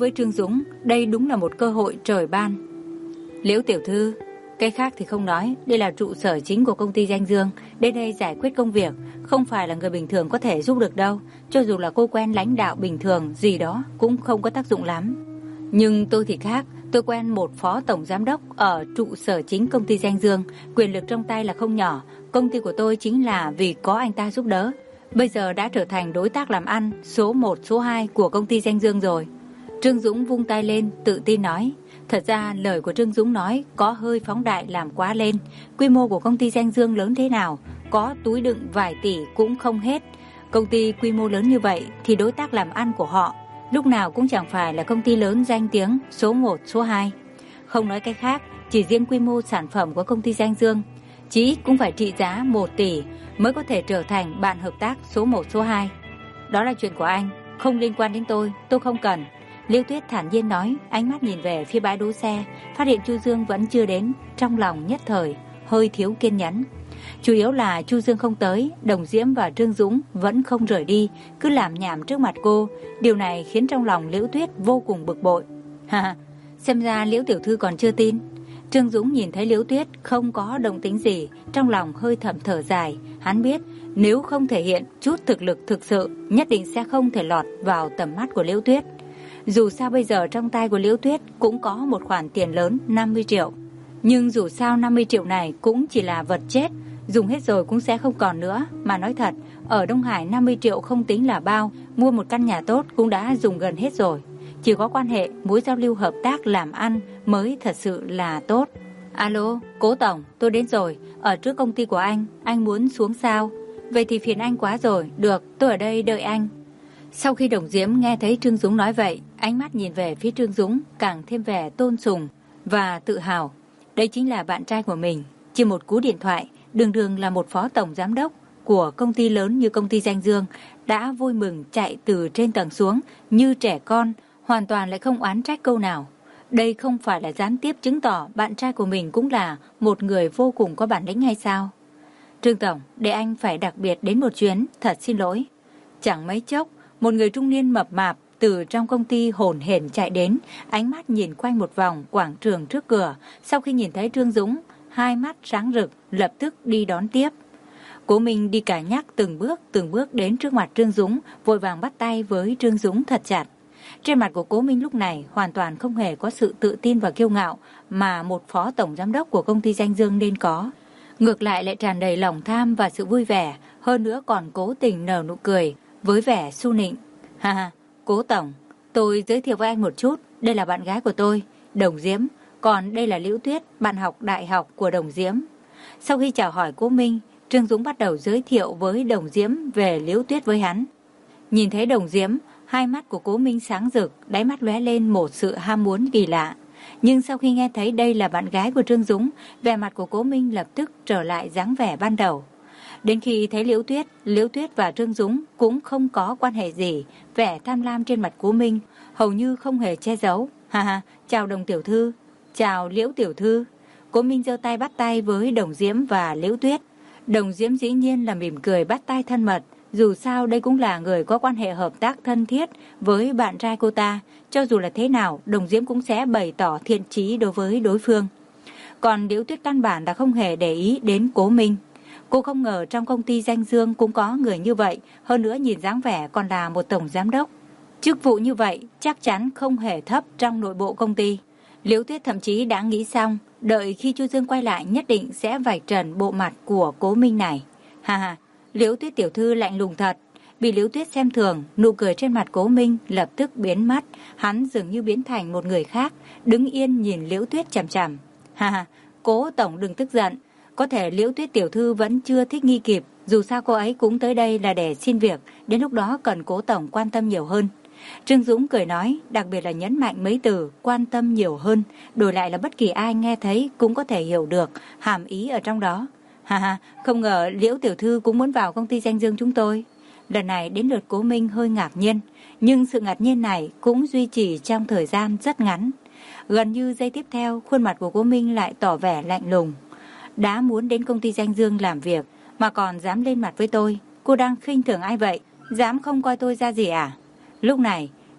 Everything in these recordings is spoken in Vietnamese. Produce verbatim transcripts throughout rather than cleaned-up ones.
với Trương Dũng, đây đúng là một cơ hội trời ban. Liễu tiểu thư, cái khác thì không nói, đây là trụ sở chính của công ty Danh Dương, đến đây giải quyết công việc, không phải là người bình thường có thể giúp được đâu, cho dù là cô quen lãnh đạo bình thường gì đó cũng không có tác dụng lắm. Nhưng tôi thì khác, tôi quen một phó tổng giám đốc ở trụ sở chính công ty Danh Dương, quyền lực trong tay là không nhỏ, công ty của tôi chính là vì có anh ta giúp đỡ. Bây giờ đã trở thành đối tác làm ăn số một, số hai của công ty Danh Dương rồi. Trương Dũng vung tay lên, tự tin nói. Thật ra lời của Trương Dũng nói có hơi phóng đại làm quá lên. Quy mô của công ty Danh Dương lớn thế nào, có túi đựng vài tỷ cũng không hết. Công ty quy mô lớn như vậy thì đối tác làm ăn của họ lúc nào cũng chẳng phải là công ty lớn danh tiếng số một, số hai. Không nói cái khác, chỉ riêng quy mô sản phẩm của công ty Danh Dương chí ít cũng phải trị giá một tỷ mới có thể trở thành bạn hợp tác số một, số hai. Đó là chuyện của anh, không liên quan đến tôi, tôi không cần. Liễu Tuyết thản nhiên nói, ánh mắt nhìn về phía bãi đỗ xe, phát hiện Chu Dương vẫn chưa đến, trong lòng nhất thời hơi thiếu kiên nhẫn. Chủ yếu là Chu Dương không tới, Đồng Diễm và Trương Dũng vẫn không rời đi, cứ làm nhảm trước mặt cô. Điều này khiến trong lòng Liễu Tuyết vô cùng bực bội. Ha, xem ra Liễu tiểu thư còn chưa tin. Trương Dũng nhìn thấy Liễu Tuyết không có động tĩnh gì, trong lòng hơi thầm thở dài. Hắn biết nếu không thể hiện chút thực lực thực sự, nhất định sẽ không thể lọt vào tầm mắt của Liễu Tuyết. Dù sao bây giờ trong tay của Liễu Tuyết cũng có một khoản tiền lớn năm mươi triệu. Nhưng dù sao năm mươi triệu này cũng chỉ là vật chết, dùng hết rồi cũng sẽ không còn nữa. Mà nói thật, ở Đông Hải năm mươi triệu không tính là bao, mua một căn nhà tốt cũng đã dùng gần hết rồi. Chỉ có quan hệ, mối giao lưu hợp tác làm ăn mới thật sự là tốt. Alo, Cố Tổng, tôi đến rồi, ở trước công ty của anh, anh muốn xuống sao? Vậy thì phiền anh quá rồi, được, tôi ở đây đợi anh. Sau khi Đồng Diễm nghe thấy Trương Dũng nói vậy, ánh mắt nhìn về phía Trương Dũng càng thêm vẻ tôn sùng và tự hào. Đây chính là bạn trai của mình, chỉ một cú điện thoại, đường đường là một phó tổng giám đốc của công ty lớn như công ty Danh Dương, đã vui mừng chạy từ trên tầng xuống như trẻ con, hoàn toàn lại không oán trách câu nào. Đây không phải là gián tiếp chứng tỏ bạn trai của mình cũng là một người vô cùng có bản lĩnh hay sao? Trương Tổng, để anh phải đặc biệt đến một chuyến, thật xin lỗi. Chẳng mấy chốc, một người trung niên mập mạp từ trong công ty hồn hển chạy đến, ánh mắt nhìn quanh một vòng quảng trường trước cửa. Sau khi nhìn thấy Trương Dũng, hai mắt sáng rực, lập tức đi đón tiếp. Cố Minh đi cả nhắc từng bước từng bước đến trước mặt Trương Dũng, vội vàng bắt tay với Trương Dũng thật chặt. Trên mặt của Cố Minh lúc này hoàn toàn không hề có sự tự tin và kiêu ngạo mà một phó tổng giám đốc của công ty Danh Dương nên có. Ngược lại lại tràn đầy lòng tham và sự vui vẻ, hơn nữa còn cố tình nở nụ cười với vẻ su nịnh. Ha ha, Cố Tổng, tôi giới thiệu với anh một chút, đây là bạn gái của tôi, Đồng Diễm, còn đây là Liễu Tuyết, bạn học đại học của Đồng Diễm. Sau khi chào hỏi Cố Minh, Trương Dũng bắt đầu giới thiệu với Đồng Diễm về Liễu Tuyết với hắn. Nhìn thấy Đồng Diễm, hai mắt của Cố Minh sáng rực, đáy mắt lóe lên một sự ham muốn kỳ lạ. Nhưng sau khi nghe thấy đây là bạn gái của Trương Dũng, vẻ mặt của Cố Minh lập tức trở lại dáng vẻ ban đầu. Đến khi thấy Liễu Tuyết, Liễu Tuyết và Trương Dũng cũng không có quan hệ gì, vẻ tham lam trên mặt Cố Minh hầu như không hề che giấu. Ha ha, chào Đồng tiểu thư, chào Liễu tiểu thư. Cố Minh giơ tay bắt tay với Đồng Diễm và Liễu Tuyết. Đồng Diễm dĩ nhiên là mỉm cười bắt tay thân mật, dù sao đây cũng là người có quan hệ hợp tác thân thiết với bạn trai cô ta, cho dù là thế nào, Đồng Diễm cũng sẽ bày tỏ thiện chí đối với đối phương. Còn Liễu Tuyết căn bản là không hề để ý đến Cố Minh. Cô không ngờ trong công ty Danh Dương cũng có người như vậy, hơn nữa nhìn dáng vẻ còn là một tổng giám đốc. Chức vụ như vậy chắc chắn không hề thấp trong nội bộ công ty. Liễu Tuyết thậm chí đã nghĩ xong, đợi khi Chu Dương quay lại nhất định sẽ vạch trần bộ mặt của Cố Minh này. Ha ha, Liễu Tuyết tiểu thư lạnh lùng thật. Bị Liễu Tuyết xem thường, nụ cười trên mặt Cố Minh lập tức biến mất, hắn dường như biến thành một người khác, đứng yên nhìn Liễu Tuyết chằm chằm. Ha ha, Cố tổng đừng tức giận, có thể Liễu Tuyết tiểu thư vẫn chưa thích nghi kịp, dù sao cô ấy cũng tới đây là để xin việc, đến lúc đó cần Cố tổng quan tâm nhiều hơn. Trương Dũng cười nói, đặc biệt là nhấn mạnh mấy từ quan tâm nhiều hơn, đổi lại là bất kỳ ai nghe thấy cũng có thể hiểu được hàm ý ở trong đó. Ha ha, không ngờ Liễu tiểu thư cũng muốn vào công ty Danh Dương chúng tôi. Lần này đến lượt Cố Minh hơi ngạc nhiên, nhưng sự ngạc nhiên này cũng duy trì trong thời gian rất ngắn. Gần như giây tiếp theo, khuôn mặt của Cố Minh lại tỏ vẻ lạnh lùng. Đã muốn đến công ty Danh Dương làm việc mà còn dám lên mặt với tôi, cô đang khinh thường ai vậy? Dám không coi tôi ra gì à? Lúc này,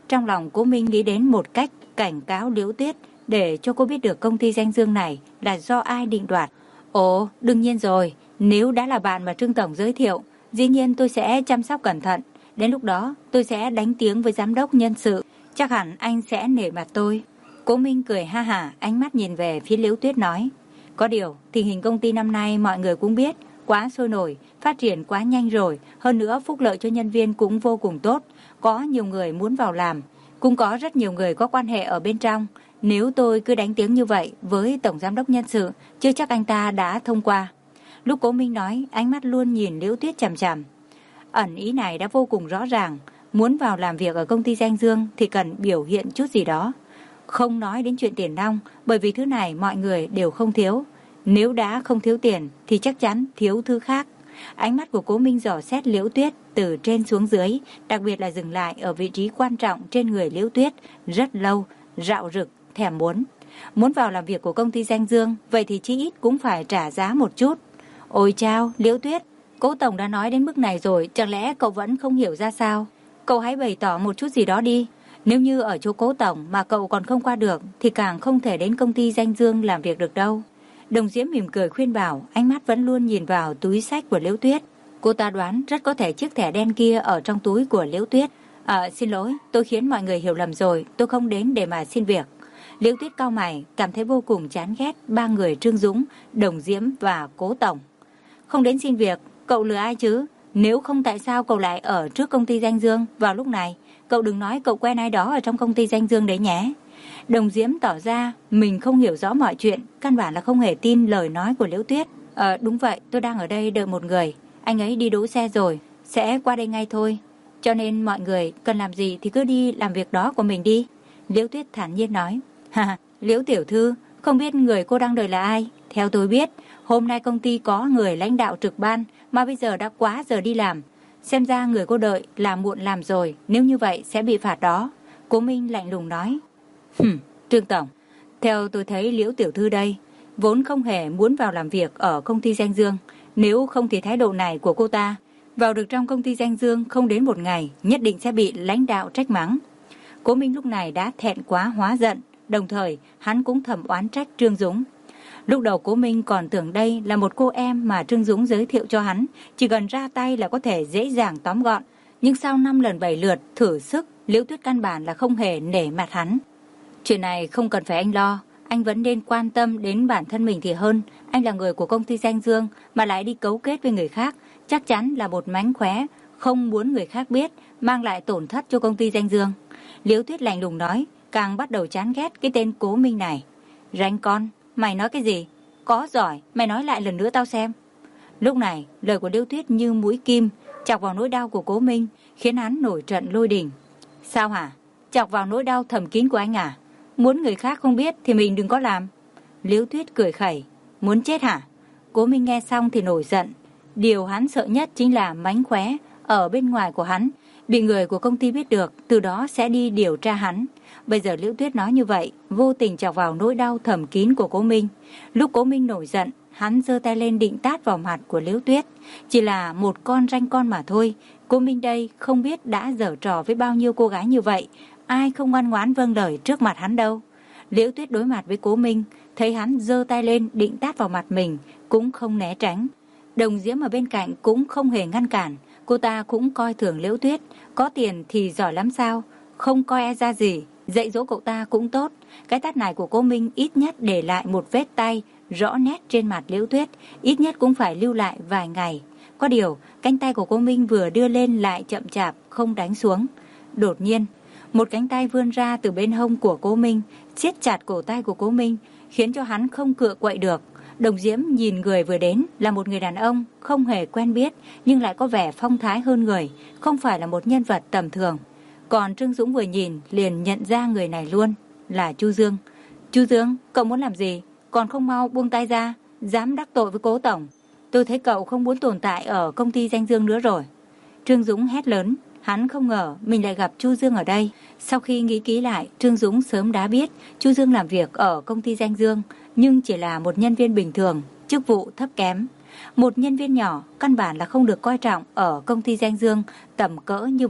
Trong lòng Cố Minh nghĩ đến một cách cảnh cáo Liễu Tuyết để cho cô biết được công ty danh dương này là do ai định đoạt. Ồ, đương nhiên rồi, nếu đã là bạn mà Trương Tổng giới thiệu, dĩ nhiên tôi sẽ chăm sóc cẩn thận. Đến lúc đó tôi sẽ đánh tiếng với giám đốc nhân sự, chắc hẳn anh sẽ nể mặt tôi. Cố Minh cười ha hả, ánh mắt nhìn về phía Liễu Tuyết nói. Có điều, tình hình công ty năm nay mọi người cũng biết, quá sôi nổi, phát triển quá nhanh rồi, hơn nữa phúc lợi cho nhân viên cũng vô cùng tốt, có nhiều người muốn vào làm, cũng có rất nhiều người có quan hệ ở bên trong. Nếu tôi cứ đánh tiếng như vậy với Tổng Giám đốc Nhân sự, chưa chắc anh ta đã thông qua. Lúc Cố Minh nói, ánh mắt luôn nhìn Liễu Tuyết chằm chằm. Ẩn ý này đã vô cùng rõ ràng, muốn vào làm việc ở công ty danh dương thì cần biểu hiện chút gì đó. Không nói đến chuyện tiền nong, bởi vì thứ này mọi người đều không thiếu. Nếu đã không thiếu tiền thì chắc chắn thiếu thứ khác. Ánh mắt của Cố Minh dò xét Liễu Tuyết từ trên xuống dưới, đặc biệt là dừng lại ở vị trí quan trọng trên người Liễu Tuyết rất lâu, rạo rực, thèm muốn. Muốn vào làm việc của công ty danh dương, vậy thì chí ít cũng phải trả giá một chút. Ôi chao, Liễu Tuyết, Cố Tổng đã nói đến mức này rồi, chẳng lẽ cậu vẫn không hiểu ra sao? Cậu hãy bày tỏ một chút gì đó đi. Nếu như ở chỗ Cố Tổng mà cậu còn không qua được thì càng không thể đến công ty danh dương làm việc được đâu. Đồng Diễm mỉm cười khuyên bảo, ánh mắt vẫn luôn nhìn vào túi xách của Liễu Tuyết. Cô ta đoán rất có thể chiếc thẻ đen kia ở trong túi của Liễu Tuyết. À, xin lỗi, tôi khiến mọi người hiểu lầm rồi, tôi không đến để mà xin việc. Liễu Tuyết cau mày, cảm thấy vô cùng chán ghét ba người Trương Dũng, Đồng Diễm và Cố Tổng. Không đến xin việc, cậu lừa ai chứ? Nếu không tại sao cậu lại ở trước công ty danh dương vào lúc này? Cậu đừng nói cậu quen ai đó ở trong công ty danh dương đấy nhé. Đồng Diễm tỏ ra mình không hiểu rõ mọi chuyện, căn bản là không hề tin lời nói của Liễu Tuyết. Ờ đúng vậy, tôi đang ở đây đợi một người, anh ấy đi đỗ xe rồi, sẽ qua đây ngay thôi. Cho nên mọi người cần làm gì thì cứ đi làm việc đó của mình đi. Liễu Tuyết thản nhiên nói. Ha, Liễu tiểu thư, không biết người cô đang đợi là ai? Theo tôi biết, hôm nay công ty có người lãnh đạo trực ban mà bây giờ đã quá giờ đi làm. Xem ra người cô đợi là muộn làm rồi, nếu như vậy sẽ bị phạt đó. Cố Minh lạnh lùng nói. Hừm, Trương Tổng, theo tôi thấy Liễu tiểu thư đây, vốn không hề muốn vào làm việc ở công ty danh dương. Nếu không thì thái độ này của cô ta, vào được trong công ty danh dương không đến một ngày, nhất định sẽ bị lãnh đạo trách mắng. Cố Minh lúc này đã thẹn quá hóa giận, đồng thời hắn cũng thầm oán trách Trương Dũng. Lúc đầu Cố Minh còn tưởng đây là một cô em mà Trương Dũng giới thiệu cho hắn, chỉ cần ra tay là có thể dễ dàng tóm gọn. Nhưng sau năm lần bảy lượt thử sức, Liễu Tuyết căn bản là không hề nể mặt hắn. Chuyện này không cần phải anh lo, anh vẫn nên quan tâm đến bản thân mình thì hơn. Anh là người của công ty danh dương mà lại đi cấu kết với người khác, chắc chắn là một mánh khóe, không muốn người khác biết, mang lại tổn thất cho công ty danh dương. Liễu Tuyết lạnh lùng nói, càng bắt đầu chán ghét cái tên Cố Minh này. Ranh con, mày nói cái gì? Có giỏi, mày nói lại lần nữa tao xem. Lúc này, lời của Liễu Tuyết như mũi kim, chọc vào nỗi đau của Cố Minh, khiến hắn nổi trận lôi đình. Sao hả? Chọc vào nỗi đau thầm kín của anh à? Muốn người khác không biết thì mình đừng có làm. Liễu Tuyết cười khẩy. Muốn chết hả? Cố Minh nghe xong thì nổi giận. Điều hắn sợ nhất chính là mánh khóe ở bên ngoài của hắn bị người của công ty biết được, từ đó sẽ đi điều tra hắn. Bây giờ Liễu Tuyết nói như vậy, vô tình chọc vào nỗi đau thầm kín của Cố Minh. Lúc Cố Minh nổi giận, hắn giơ tay lên định tát vào mặt của Liễu Tuyết. Chỉ là một con ranh con mà thôi. Cố Minh đây không biết đã giở trò với bao nhiêu cô gái như vậy, ai không ngoan ngoãn vâng lời trước mặt hắn đâu. Liễu Tuyết đối mặt với Cố Minh, thấy hắn giơ tay lên định tát vào mặt mình, cũng không né tránh. Đồng Diễm ở bên cạnh cũng không hề ngăn cản, cô ta cũng coi thường Liễu Tuyết, có tiền thì giỏi lắm sao, không coi e ra gì, dạy dỗ cậu ta cũng tốt. Cái tát này của Cố Minh ít nhất để lại một vết tay rõ nét trên mặt Liễu Tuyết, ít nhất cũng phải lưu lại vài ngày. Có điều, cánh tay của Cố Minh vừa đưa lên lại chậm chạp, không đánh xuống. Đột nhiên, một cánh tay vươn ra từ bên hông của Cố Minh, siết chặt cổ tay của Cố Minh, khiến cho hắn không cựa quậy được. Đồng Diễm nhìn người vừa đến là một người đàn ông không hề quen biết, nhưng lại có vẻ phong thái hơn người, không phải là một nhân vật tầm thường. Còn Trương Dũng vừa nhìn liền nhận ra người này luôn, là Chu Dương. Chu Dương, cậu muốn làm gì? Còn không mau buông tay ra, dám đắc tội với Cố Tổng. Tôi thấy cậu không muốn tồn tại ở công ty danh dương nữa rồi. Trương Dũng hét lớn. Hắn không ngờ mình lại gặp Chu Dương ở đây. Sau khi nghĩ kỹ lại, Trương Dũng sớm đã biết Chu Dương làm việc ở công ty danh dương, nhưng chỉ là một nhân viên bình thường, chức vụ thấp kém. Một nhân viên nhỏ, căn bản là không được coi trọng ở công ty danh dương tầm cỡ như vậy.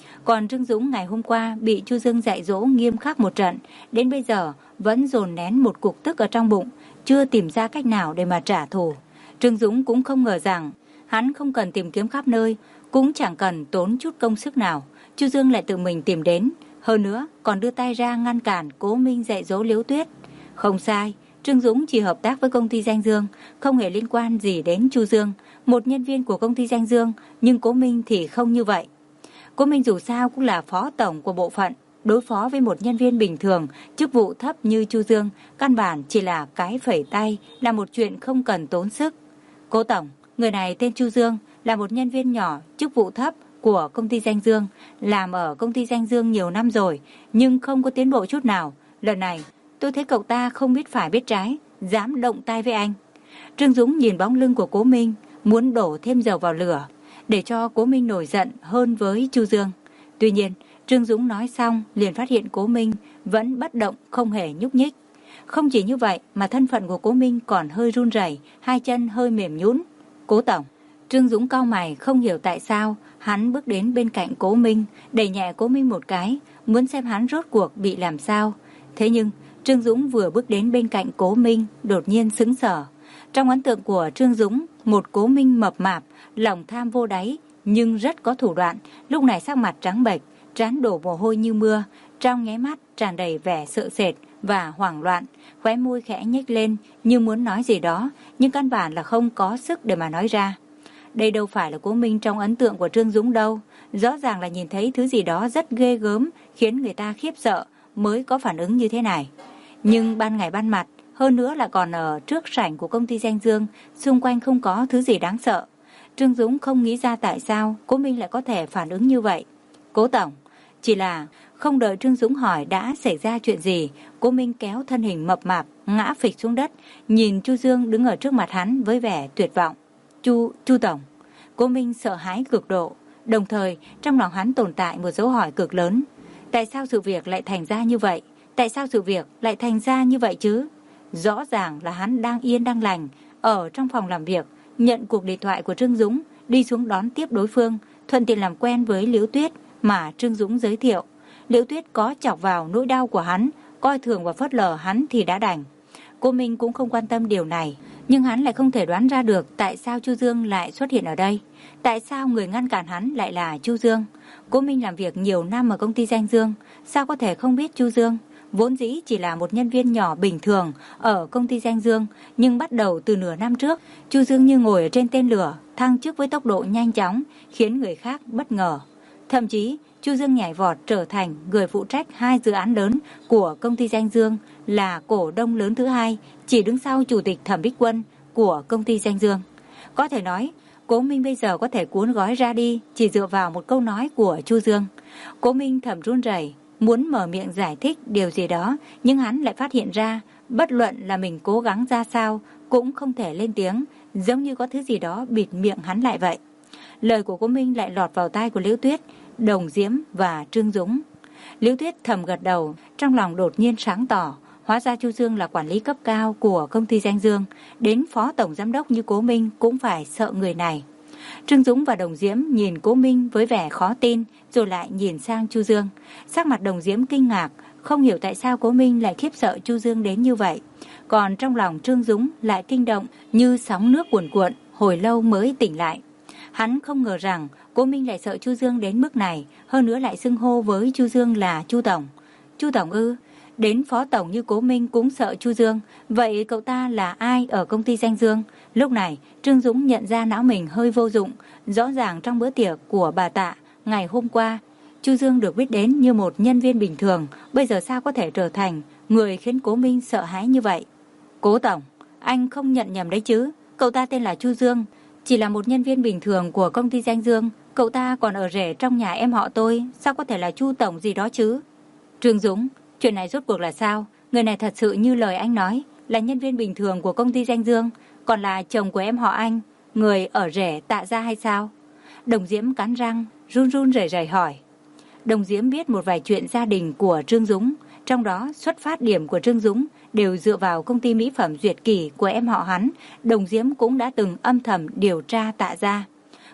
Còn Trương Dũng ngày hôm qua bị Chu Dương dạy dỗ nghiêm khắc một trận, đến bây giờ vẫn dồn nén một cục tức ở trong bụng, chưa tìm ra cách nào để mà trả thù. Trương Dũng cũng không ngờ rằng hắn không cần tìm kiếm khắp nơi, cũng chẳng cần tốn chút công sức nào, Chu Dương lại tự mình tìm đến, hơn nữa còn đưa tay ra ngăn cản Cố Minh dạy dỗ Liễu Tuyết. Không sai, Trương Dũng chỉ hợp tác với công ty Danh Dương, không hề liên quan gì đến Chu Dương, một nhân viên của công ty Danh Dương, nhưng Cố Minh thì không như vậy. Cố Minh dù sao cũng là phó tổng của bộ phận, đối phó với một nhân viên bình thường, chức vụ thấp như Chu Dương, căn bản chỉ là cái phẩy tay, là một chuyện không cần tốn sức. Cố tổng, người này tên Chu Dương, là một nhân viên nhỏ, chức vụ thấp của công ty Danh Dương, làm ở công ty Danh Dương nhiều năm rồi, nhưng không có tiến bộ chút nào. Lần này, tôi thấy cậu ta không biết phải biết trái, dám động tay với anh. Trương Dũng nhìn bóng lưng của Cố Minh, muốn đổ thêm dầu vào lửa, để cho Cố Minh nổi giận hơn với Chu Dương. Tuy nhiên, Trương Dũng nói xong liền phát hiện Cố Minh vẫn bất động, không hề nhúc nhích. Không chỉ như vậy mà thân phận của Cố Minh còn hơi run rẩy, hai chân hơi mềm nhũn. Cố tổng. Trương Dũng cau mày không hiểu tại sao, hắn bước đến bên cạnh Cố Minh, đẩy nhẹ Cố Minh một cái, muốn xem hắn rốt cuộc bị làm sao. Thế nhưng, Trương Dũng vừa bước đến bên cạnh Cố Minh, đột nhiên sững sờ. Trong ấn tượng của Trương Dũng, một Cố Minh mập mạp, lòng tham vô đáy, nhưng rất có thủ đoạn, lúc này sắc mặt trắng bệch, trán đổ mồ hôi như mưa, trong nháy mắt tràn đầy vẻ sợ sệt và hoảng loạn, khóe môi khẽ nhếch lên như muốn nói gì đó, nhưng căn bản là không có sức để mà nói ra. Đây đâu phải là Cố Minh trong ấn tượng của Trương Dũng đâu, rõ ràng là nhìn thấy thứ gì đó rất ghê gớm, khiến người ta khiếp sợ mới có phản ứng như thế này. Nhưng ban ngày ban mặt, hơn nữa là còn ở trước sảnh của công ty Danh Dương, xung quanh không có thứ gì đáng sợ. Trương Dũng không nghĩ ra tại sao Cố Minh lại có thể phản ứng như vậy. Cố tổng, chỉ là không đợi Trương Dũng hỏi đã xảy ra chuyện gì, Cố Minh kéo thân hình mập mạp ngã phịch xuống đất, nhìn Chu Dương đứng ở trước mặt hắn với vẻ tuyệt vọng. Chu, Chu tổng. Cố Minh sợ hãi cực độ, đồng thời trong lòng hắn tồn tại một dấu hỏi cực lớn. Tại sao sự việc lại thành ra như vậy? Tại sao sự việc lại thành ra như vậy chứ? Rõ ràng là hắn đang yên đang lành, ở trong phòng làm việc, nhận cuộc điện thoại của Trương Dũng, đi xuống đón tiếp đối phương, thuận tiện làm quen với Liễu Tuyết mà Trương Dũng giới thiệu. Liễu Tuyết có chọc vào nỗi đau của hắn, coi thường và phớt lờ hắn thì đã đành. Cô Minh cũng không quan tâm điều này, nhưng hắn lại không thể đoán ra được tại sao Chu Dương lại xuất hiện ở đây. Tại sao người ngăn cản hắn lại là Chu Dương? Cô Minh làm việc nhiều năm ở công ty Danh Dương, sao có thể không biết Chu Dương? Vốn dĩ chỉ là một nhân viên nhỏ bình thường ở công ty Danh Dương, nhưng bắt đầu từ nửa năm trước, Chu Dương như ngồi ở trên tên lửa, thăng chức với tốc độ nhanh chóng, khiến người khác bất ngờ. Thậm chí, Chu Dương nhảy vọt trở thành người phụ trách hai dự án lớn của công ty Danh Dương, là cổ đông lớn thứ hai, chỉ đứng sau chủ tịch Thẩm Bích Quân của công ty Danh Dương. Có thể nói, Cố Minh bây giờ có thể cuốn gói ra đi chỉ dựa vào một câu nói của Chu Dương. Cố Minh thầm run rẩy, muốn mở miệng giải thích điều gì đó, nhưng hắn lại phát hiện ra, bất luận là mình cố gắng ra sao, cũng không thể lên tiếng, giống như có thứ gì đó bịt miệng hắn lại vậy. Lời của Cố Minh lại lọt vào tai của Liễu Tuyết, Đồng Diễm và Trương Dũng. Liễu Tuyết thầm gật đầu, trong lòng đột nhiên sáng tỏ, hóa ra Chu Dương là quản lý cấp cao của công ty Danh Dương, đến phó tổng giám đốc như Cố Minh cũng phải sợ người này. Trương Dũng và Đồng Diễm nhìn Cố Minh với vẻ khó tin, rồi lại nhìn sang Chu Dương. Sắc mặt Đồng Diễm kinh ngạc, không hiểu tại sao Cố Minh lại khiếp sợ Chu Dương đến như vậy. Còn trong lòng Trương Dũng lại kinh động như sóng nước cuồn cuộn, hồi lâu mới tỉnh lại. Hắn không ngờ rằng Cố Minh lại sợ Chu Dương đến mức này, hơn nữa lại xưng hô với Chu Dương là Chu tổng. Chu tổng ư? Đến phó tổng như Cố Minh cũng sợ Chu Dương, vậy cậu ta là ai ở công ty Danh Dương? Lúc này, Trương Dũng nhận ra não mình hơi vô dụng, rõ ràng trong bữa tiệc của bà Tạ ngày hôm qua, Chu Dương được biết đến như một nhân viên bình thường, bây giờ sao có thể trở thành người khiến Cố Minh sợ hãi như vậy? Cố tổng, anh không nhận nhầm đấy chứ? Cậu ta tên là Chu Dương, chỉ là một nhân viên bình thường của công ty Danh Dương, cậu ta còn ở rể trong nhà em họ tôi, sao có thể là Chu tổng gì đó chứ? Trương Dũng, chuyện này rốt cuộc là sao? Người này thật sự như lời anh nói, là nhân viên bình thường của công ty Danh Dương, còn là chồng của em họ anh, người ở rể Tạ gia hay sao? Đồng Diễm cắn răng, run run rẩy rẩy hỏi. Đồng Diễm biết một vài chuyện gia đình của Trương Dũng, trong đó xuất phát điểm của Trương Dũng đều dựa vào công ty mỹ phẩm Duyệt Kỳ của em họ hắn. Đồng Diễm cũng đã từng âm thầm điều tra Tạ gia.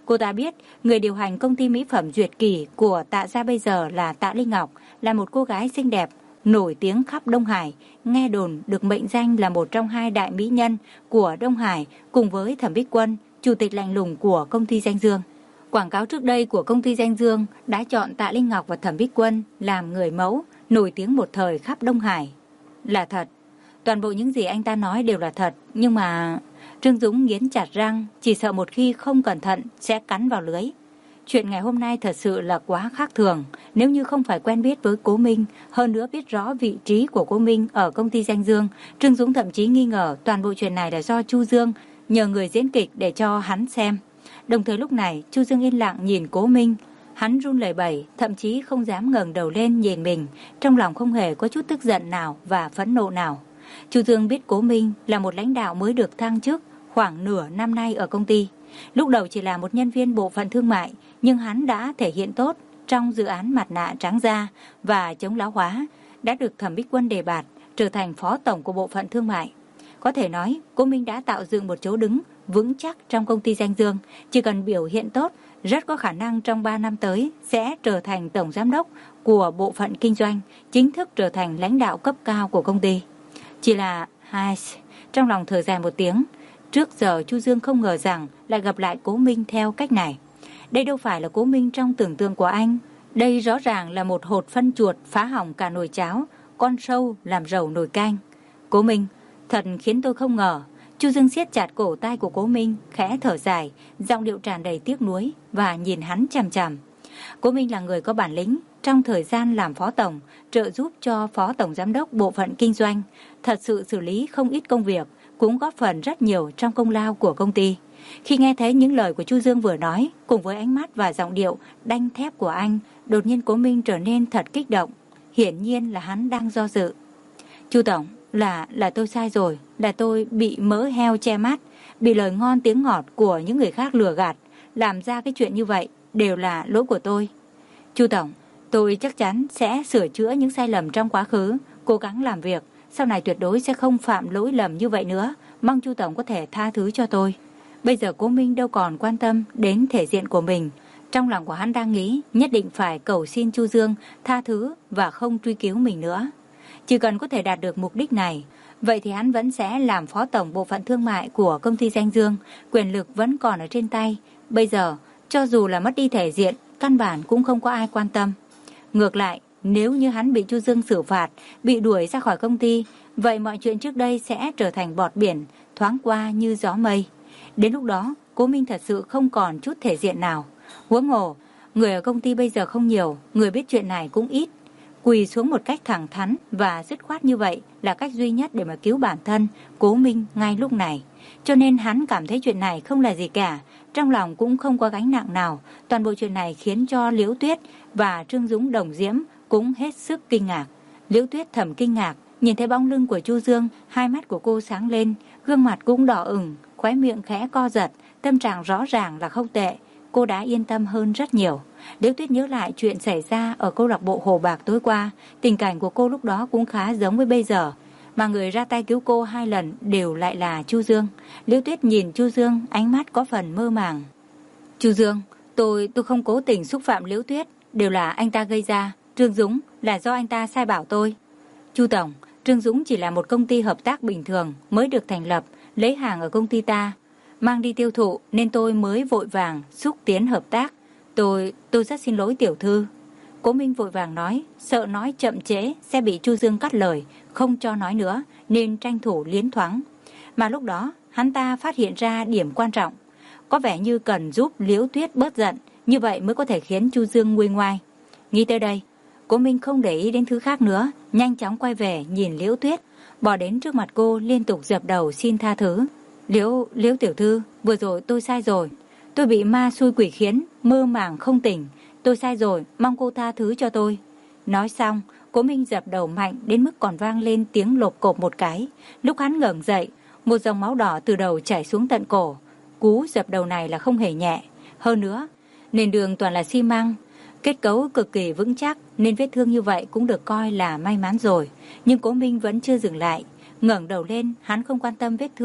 Cô ta biết người điều hành công ty mỹ phẩm Duyệt Kỳ của Tạ gia bây giờ là Tạ Linh Ngọc, là một cô gái xinh đẹp, nổi tiếng khắp Đông Hải, nghe đồn được mệnh danh là một trong hai đại mỹ nhân của Đông Hải cùng với Thẩm Bích Quân, chủ tịch lạnh lùng của công ty Danh Dương. Quảng cáo trước đây của công ty Danh Dương đã chọn Tạ Linh Ngọc và Thẩm Bích Quân làm người mẫu, nổi tiếng một thời khắp Đông Hải. Là thật, toàn bộ những gì anh ta nói đều là thật, nhưng mà... Trương Dũng nghiến chặt răng, chỉ sợ một khi không cẩn thận sẽ cắn vào lưới. Chuyện ngày hôm nay thật sự là quá khác thường. Nếu như không phải quen biết với Cố Minh, hơn nữa biết rõ vị trí của Cố Minh ở công ty Danh Dương, Trương Dũng thậm chí nghi ngờ toàn bộ chuyện này là do Chu Dương nhờ người diễn kịch để cho hắn xem. Đồng thời lúc này, Chu Dương yên lặng nhìn Cố Minh. Hắn run lẩy bẩy, thậm chí không dám ngẩng đầu lên nhìn mình, trong lòng không hề có chút tức giận nào và phẫn nộ nào. Chu Dương biết Cố Minh là một lãnh đạo mới được thăng chức khoảng nửa năm nay ở công ty. Lúc đầu chỉ là một nhân viên bộ phận thương mại, nhưng hắn đã thể hiện tốt trong dự án mặt nạ trắng da và chống lão hóa, đã được Thẩm Bích Quân đề bạt trở thành phó tổng của bộ phận thương mại. Có thể nói, Cố Minh đã tạo dựng một chỗ đứng vững chắc trong công ty Danh Dương, chỉ cần biểu hiện tốt, rất có khả năng trong ba năm tới sẽ trở thành tổng giám đốc của bộ phận kinh doanh, chính thức trở thành lãnh đạo cấp cao của công ty. Chỉ là, hai, trong lòng thở dài một tiếng, trước giờ Chu Dương không ngờ rằng lại gặp lại Cố Minh theo cách này. Đây đâu phải là Cố Minh trong tưởng tượng của anh. Đây rõ ràng là một hột phân chuột phá hỏng cả nồi cháo, con sâu làm rầu nồi canh. Cố Minh, thật khiến tôi không ngờ. Chu Dương siết chặt cổ tay của Cố Minh, khẽ thở dài, giọng điệu tràn đầy tiếc nuối và nhìn hắn chằm chằm. Cố Minh là người có bản lĩnh, trong thời gian làm phó tổng, trợ giúp cho phó tổng giám đốc bộ phận kinh doanh, thật sự xử lý không ít công việc, cũng góp phần rất nhiều trong công lao của công ty. Khi nghe thấy những lời của Chu Dương vừa nói, cùng với ánh mắt và giọng điệu đanh thép của anh, đột nhiên Cố Minh trở nên thật kích động. Hiển nhiên là hắn đang do dự. Chu tổng, là là tôi sai rồi, là tôi bị mỡ heo che mắt, bị lời ngon tiếng ngọt của những người khác lừa gạt, làm ra cái chuyện như vậy, đều là lỗi của tôi. Chu tổng, tôi chắc chắn sẽ sửa chữa những sai lầm trong quá khứ, cố gắng làm việc, sau này tuyệt đối sẽ không phạm lỗi lầm như vậy nữa, mong Chu tổng có thể tha thứ cho tôi. Bây giờ Cố Minh đâu còn quan tâm đến thể diện của mình, trong lòng của hắn đang nghĩ nhất định phải cầu xin Chu Dương tha thứ và không truy cứu mình nữa. Chỉ cần có thể đạt được mục đích này, vậy thì hắn vẫn sẽ làm phó tổng bộ phận thương mại của công ty Danh Dương, quyền lực vẫn còn ở trên tay. Bây giờ, cho dù là mất đi thể diện, căn bản cũng không có ai quan tâm. Ngược lại, nếu như hắn bị Chu Dương xử phạt, bị đuổi ra khỏi công ty, vậy mọi chuyện trước đây sẽ trở thành bọt biển, thoáng qua như gió mây. Đến lúc đó, Cố Minh thật sự không còn chút thể diện nào. Huống hồ, người ở công ty bây giờ không nhiều, người biết chuyện này cũng ít. Quỳ xuống một cách thẳng thắn và dứt khoát như vậy là cách duy nhất để mà cứu bản thân Cố Minh ngay lúc này. Cho nên hắn cảm thấy chuyện này không là gì cả, trong lòng cũng không có gánh nặng nào. Toàn bộ chuyện này khiến cho Liễu Tuyết và Trương Dũng Đồng Diễm cũng hết sức kinh ngạc. Liễu Tuyết thầm kinh ngạc, nhìn thấy bóng lưng của Chu Dương, hai mắt của cô sáng lên, gương mặt cũng đỏ ửng, khóe miệng khẽ co giật, tâm trạng rõ ràng là không tệ. Cô đã yên tâm hơn rất nhiều. Liễu Tuyết nhớ lại chuyện xảy ra ở câu lạc bộ Hồ Bạc tối qua, tình cảnh của cô lúc đó cũng khá giống với bây giờ, mà người ra tay cứu cô hai lần đều lại là Chu Dương. Liễu Tuyết nhìn Chu Dương, ánh mắt có phần mơ màng. Chu Dương, tôi tôi không cố tình xúc phạm Liễu Tuyết, đều là anh ta gây ra. Trương Dũng là do anh ta sai bảo tôi. Chu tổng, Trương Dũng chỉ là một công ty hợp tác bình thường mới được thành lập, lấy hàng ở công ty ta mang đi tiêu thụ nên tôi mới vội vàng xúc tiến hợp tác. Tôi, tôi rất xin lỗi tiểu thư. Cố Minh vội vàng nói, sợ nói chậm trễ sẽ bị Chu Dương cắt lời, không cho nói nữa nên tranh thủ liến thoáng. Mà lúc đó hắn ta phát hiện ra điểm quan trọng, có vẻ như cần giúp Liễu Tuyết bớt giận, như vậy mới có thể khiến Chu Dương nguôi ngoai. Nghĩ tới đây, Cố Minh không để ý đến thứ khác nữa, nhanh chóng quay về nhìn Liễu Tuyết, bỏ đến trước mặt cô liên tục dập đầu xin tha thứ. Liễu, Liễu tiểu thư, vừa rồi tôi sai rồi. Tôi bị ma xui quỷ khiến, mơ màng không tỉnh. Tôi sai rồi, mong cô tha thứ cho tôi. Nói xong, Cố Minh dập đầu mạnh đến mức còn vang lên tiếng lộp cộp một cái. Lúc hắn ngẩng dậy, một dòng máu đỏ từ đầu chảy xuống tận cổ. Cú dập đầu này là không hề nhẹ. Hơn nữa, nền đường toàn là xi măng, kết cấu cực kỳ vững chắc nên vết thương như vậy cũng được coi là may mắn rồi. Nhưng Cố Minh vẫn chưa dừng lại. Ngẩng đầu lên, hắn không quan tâm vết thương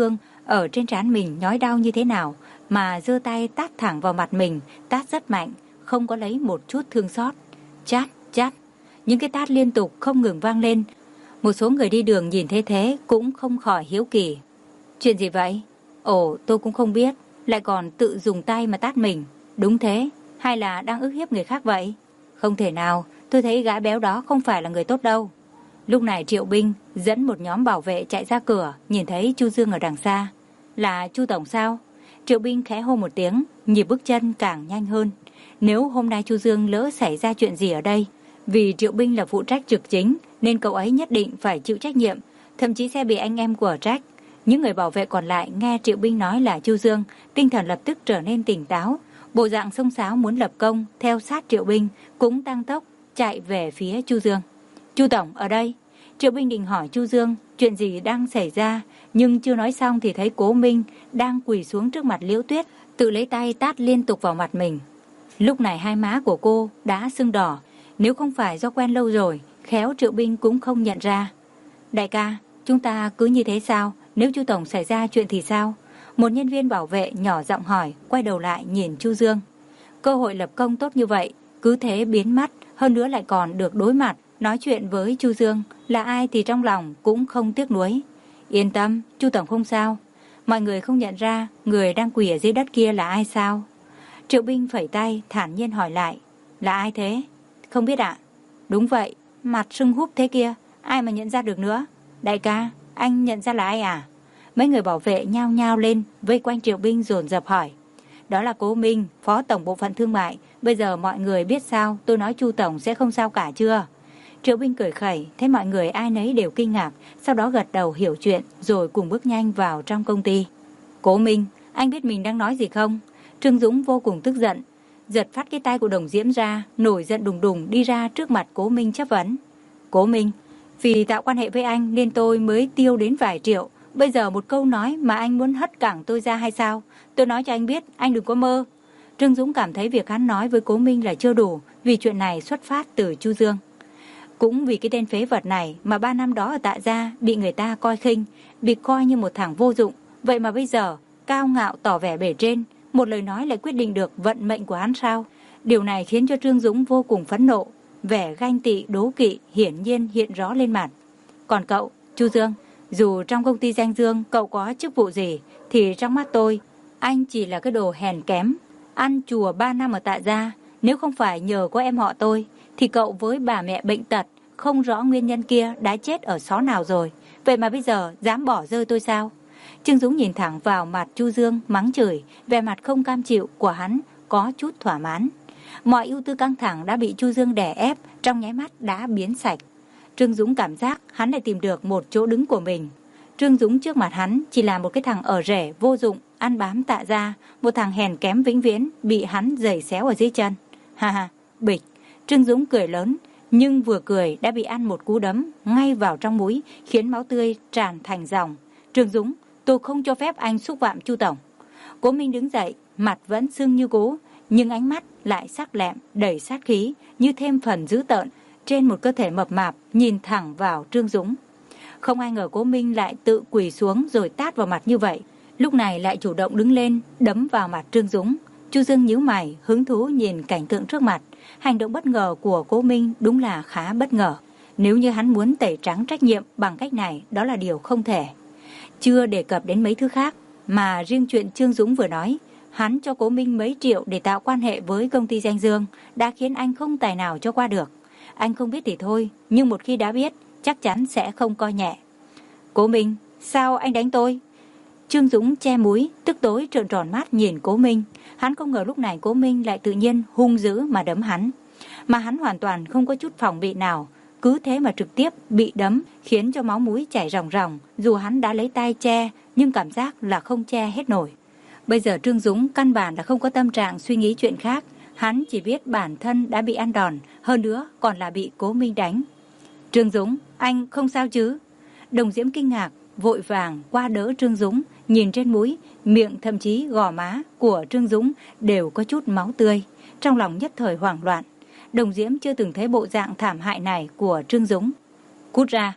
ở trên trán mình nhói đau như thế nào, mà giơ tay tát thẳng vào mặt mình, tát rất mạnh, không có lấy một chút thương xót. Chát, chát, những cái tát liên tục không ngừng vang lên. Một số người đi đường nhìn thấy thế cũng không khỏi hiếu kỳ. Chuyện gì vậy? Ồ, tôi cũng không biết, lại còn tự dùng tay mà tát mình. Đúng thế, hay là đang ức hiếp người khác vậy? Không thể nào, tôi thấy gã béo đó không phải là người tốt đâu. Lúc này Triệu Binh dẫn một nhóm bảo vệ chạy ra cửa, nhìn thấy Chu Dương ở đằng xa. Là Chu tổng sao? Triệu Binh khẽ hô một tiếng, nhịp bước chân càng nhanh hơn. Nếu hôm nay Chu Dương lỡ xảy ra chuyện gì ở đây, vì Triệu Binh là phụ trách trực chính nên cậu ấy nhất định phải chịu trách nhiệm, thậm chí sẽ bị anh em của trách. Những người bảo vệ còn lại nghe Triệu Binh nói là Chu Dương, tinh thần lập tức trở nên tỉnh táo, bộ dạng xông xáo muốn lập công, theo sát Triệu Binh cũng tăng tốc chạy về phía Chu Dương. Chu tổng ở đây. Triệu Binh định hỏi Chu Dương chuyện gì đang xảy ra, nhưng chưa nói xong thì thấy Cố Minh đang quỳ xuống trước mặt Liễu Tuyết, tự lấy tay tát liên tục vào mặt mình. Lúc này hai má của cô đã sưng đỏ, nếu không phải do quen lâu rồi, khéo Triệu Binh cũng không nhận ra. Đại ca, chúng ta cứ như thế sao? Nếu Chu tổng xảy ra chuyện thì sao? Một nhân viên bảo vệ nhỏ giọng hỏi, quay đầu lại nhìn Chu Dương. Cơ hội lập công tốt như vậy, cứ thế biến mất, hơn nữa lại còn được đối mặt, nói chuyện với Chu Dương, là ai thì trong lòng cũng không tiếc nuối. Yên tâm, Chu tổng không sao. Mọi người không nhận ra người đang quỳ ở dưới đất kia là ai sao? Triệu Binh phẩy tay, thản nhiên hỏi lại. Là ai thế? Không biết ạ. Đúng vậy, mặt sưng húp thế kia, ai mà nhận ra được nữa. Đại ca, anh nhận ra là ai à? Mấy người bảo vệ nhao nhao lên, vây quanh Triệu Binh dồn dập hỏi. Đó là Cố Minh, phó tổng bộ phận thương mại. Bây giờ mọi người biết sao tôi nói Chu tổng sẽ không sao cả chưa? Triệu Binh cười khẩy, thấy mọi người ai nấy đều kinh ngạc, sau đó gật đầu hiểu chuyện, rồi cùng bước nhanh vào trong công ty. Cố Minh, anh biết mình đang nói gì không? Trương Dũng vô cùng tức giận, giật phát cái tay của Đồng Diễm ra, nổi giận đùng đùng đi ra trước mặt Cố Minh chất vấn. Cố Minh, vì tạo quan hệ với anh nên tôi mới tiêu đến vài triệu. Bây giờ một câu nói mà anh muốn hất cẳng tôi ra hay sao? Tôi nói cho anh biết, anh đừng có mơ. Trương Dũng cảm thấy việc hắn nói với Cố Minh là chưa đủ, vì chuyện này xuất phát từ Chu Dương. Cũng vì cái tên phế vật này mà ba năm đó ở Tạ Gia bị người ta coi khinh, bị coi như một thằng vô dụng. Vậy mà bây giờ, cao ngạo tỏ vẻ bề trên, một lời nói lại quyết định được vận mệnh của hắn sao? Điều này khiến cho Trương Dũng vô cùng phẫn nộ, vẻ ganh tị, đố kỵ hiển nhiên hiện rõ lên mặt. Còn cậu, Chu Dương, dù trong công ty Danh Dương cậu có chức vụ gì, thì trong mắt tôi, anh chỉ là cái đồ hèn kém, ăn chùa ba năm ở Tạ Gia. Nếu không phải nhờ có em họ tôi, thì cậu với bà mẹ bệnh tật, không rõ nguyên nhân kia đã chết ở xó nào rồi. Vậy mà bây giờ dám bỏ rơi tôi sao? Trương Dũng nhìn thẳng vào mặt Chu Dương, mắng chửi, vẻ mặt không cam chịu của hắn có chút thỏa mãn. Mọi ưu tư căng thẳng đã bị Chu Dương đè ép, trong nháy mắt đã biến sạch. Trương Dũng cảm giác hắn lại tìm được một chỗ đứng của mình. Trương Dũng trước mặt hắn chỉ là một cái thằng ở rẻ vô dụng, ăn bám Tạ Gia, một thằng hèn kém vĩnh viễn bị hắn giày xéo ở dưới chân. Ha ha, bịch. Trương Dũng cười lớn, nhưng vừa cười đã bị ăn một cú đấm ngay vào trong mũi, khiến máu tươi tràn thành dòng. Trương Dũng, tôi không cho phép anh xúc phạm Chu tổng. Cố Minh đứng dậy, mặt vẫn sưng như cũ, nhưng ánh mắt lại sắc lẹm, đầy sát khí, như thêm phần dữ tợn trên một cơ thể mập mạp nhìn thẳng vào Trương Dũng. Không ai ngờ Cố Minh lại tự quỳ xuống rồi tát vào mặt như vậy, lúc này lại chủ động đứng lên đấm vào mặt Trương Dũng. Chu Dương nhíu mày, hứng thú nhìn cảnh tượng trước mặt. Hành động bất ngờ của Cố Minh đúng là khá bất ngờ. Nếu như hắn muốn tẩy trắng trách nhiệm bằng cách này, đó là điều không thể. Chưa đề cập đến mấy thứ khác, mà riêng chuyện Trương Dũng vừa nói, hắn cho Cố Minh mấy triệu để tạo quan hệ với công ty Danh Dương, đã khiến anh không tài nào cho qua được. Anh không biết thì thôi, nhưng một khi đã biết, chắc chắn sẽ không coi nhẹ. Cố Minh, sao anh đánh tôi? Trương Dũng che mũi, tức tối trợn tròn mắt nhìn Cố Minh. Hắn không ngờ lúc này Cố Minh lại tự nhiên hung dữ mà đấm hắn. Mà hắn hoàn toàn không có chút phòng bị nào, cứ thế mà trực tiếp bị đấm, khiến cho máu mũi chảy ròng ròng. Dù hắn đã lấy tay che, nhưng cảm giác là không che hết nổi. Bây giờ Trương Dũng căn bản là không có tâm trạng suy nghĩ chuyện khác. Hắn chỉ biết bản thân đã bị ăn đòn, hơn nữa còn là bị Cố Minh đánh. Trương Dũng, anh không sao chứ? Đồng Diễm kinh ngạc, vội vàng qua đỡ Trương Dũng, nhìn trên mũi, miệng thậm chí gò má của Trương Dũng đều có chút máu tươi. Trong lòng nhất thời hoảng loạn. Đồng Diễm chưa từng thấy bộ dạng thảm hại này của Trương Dũng. Cút ra.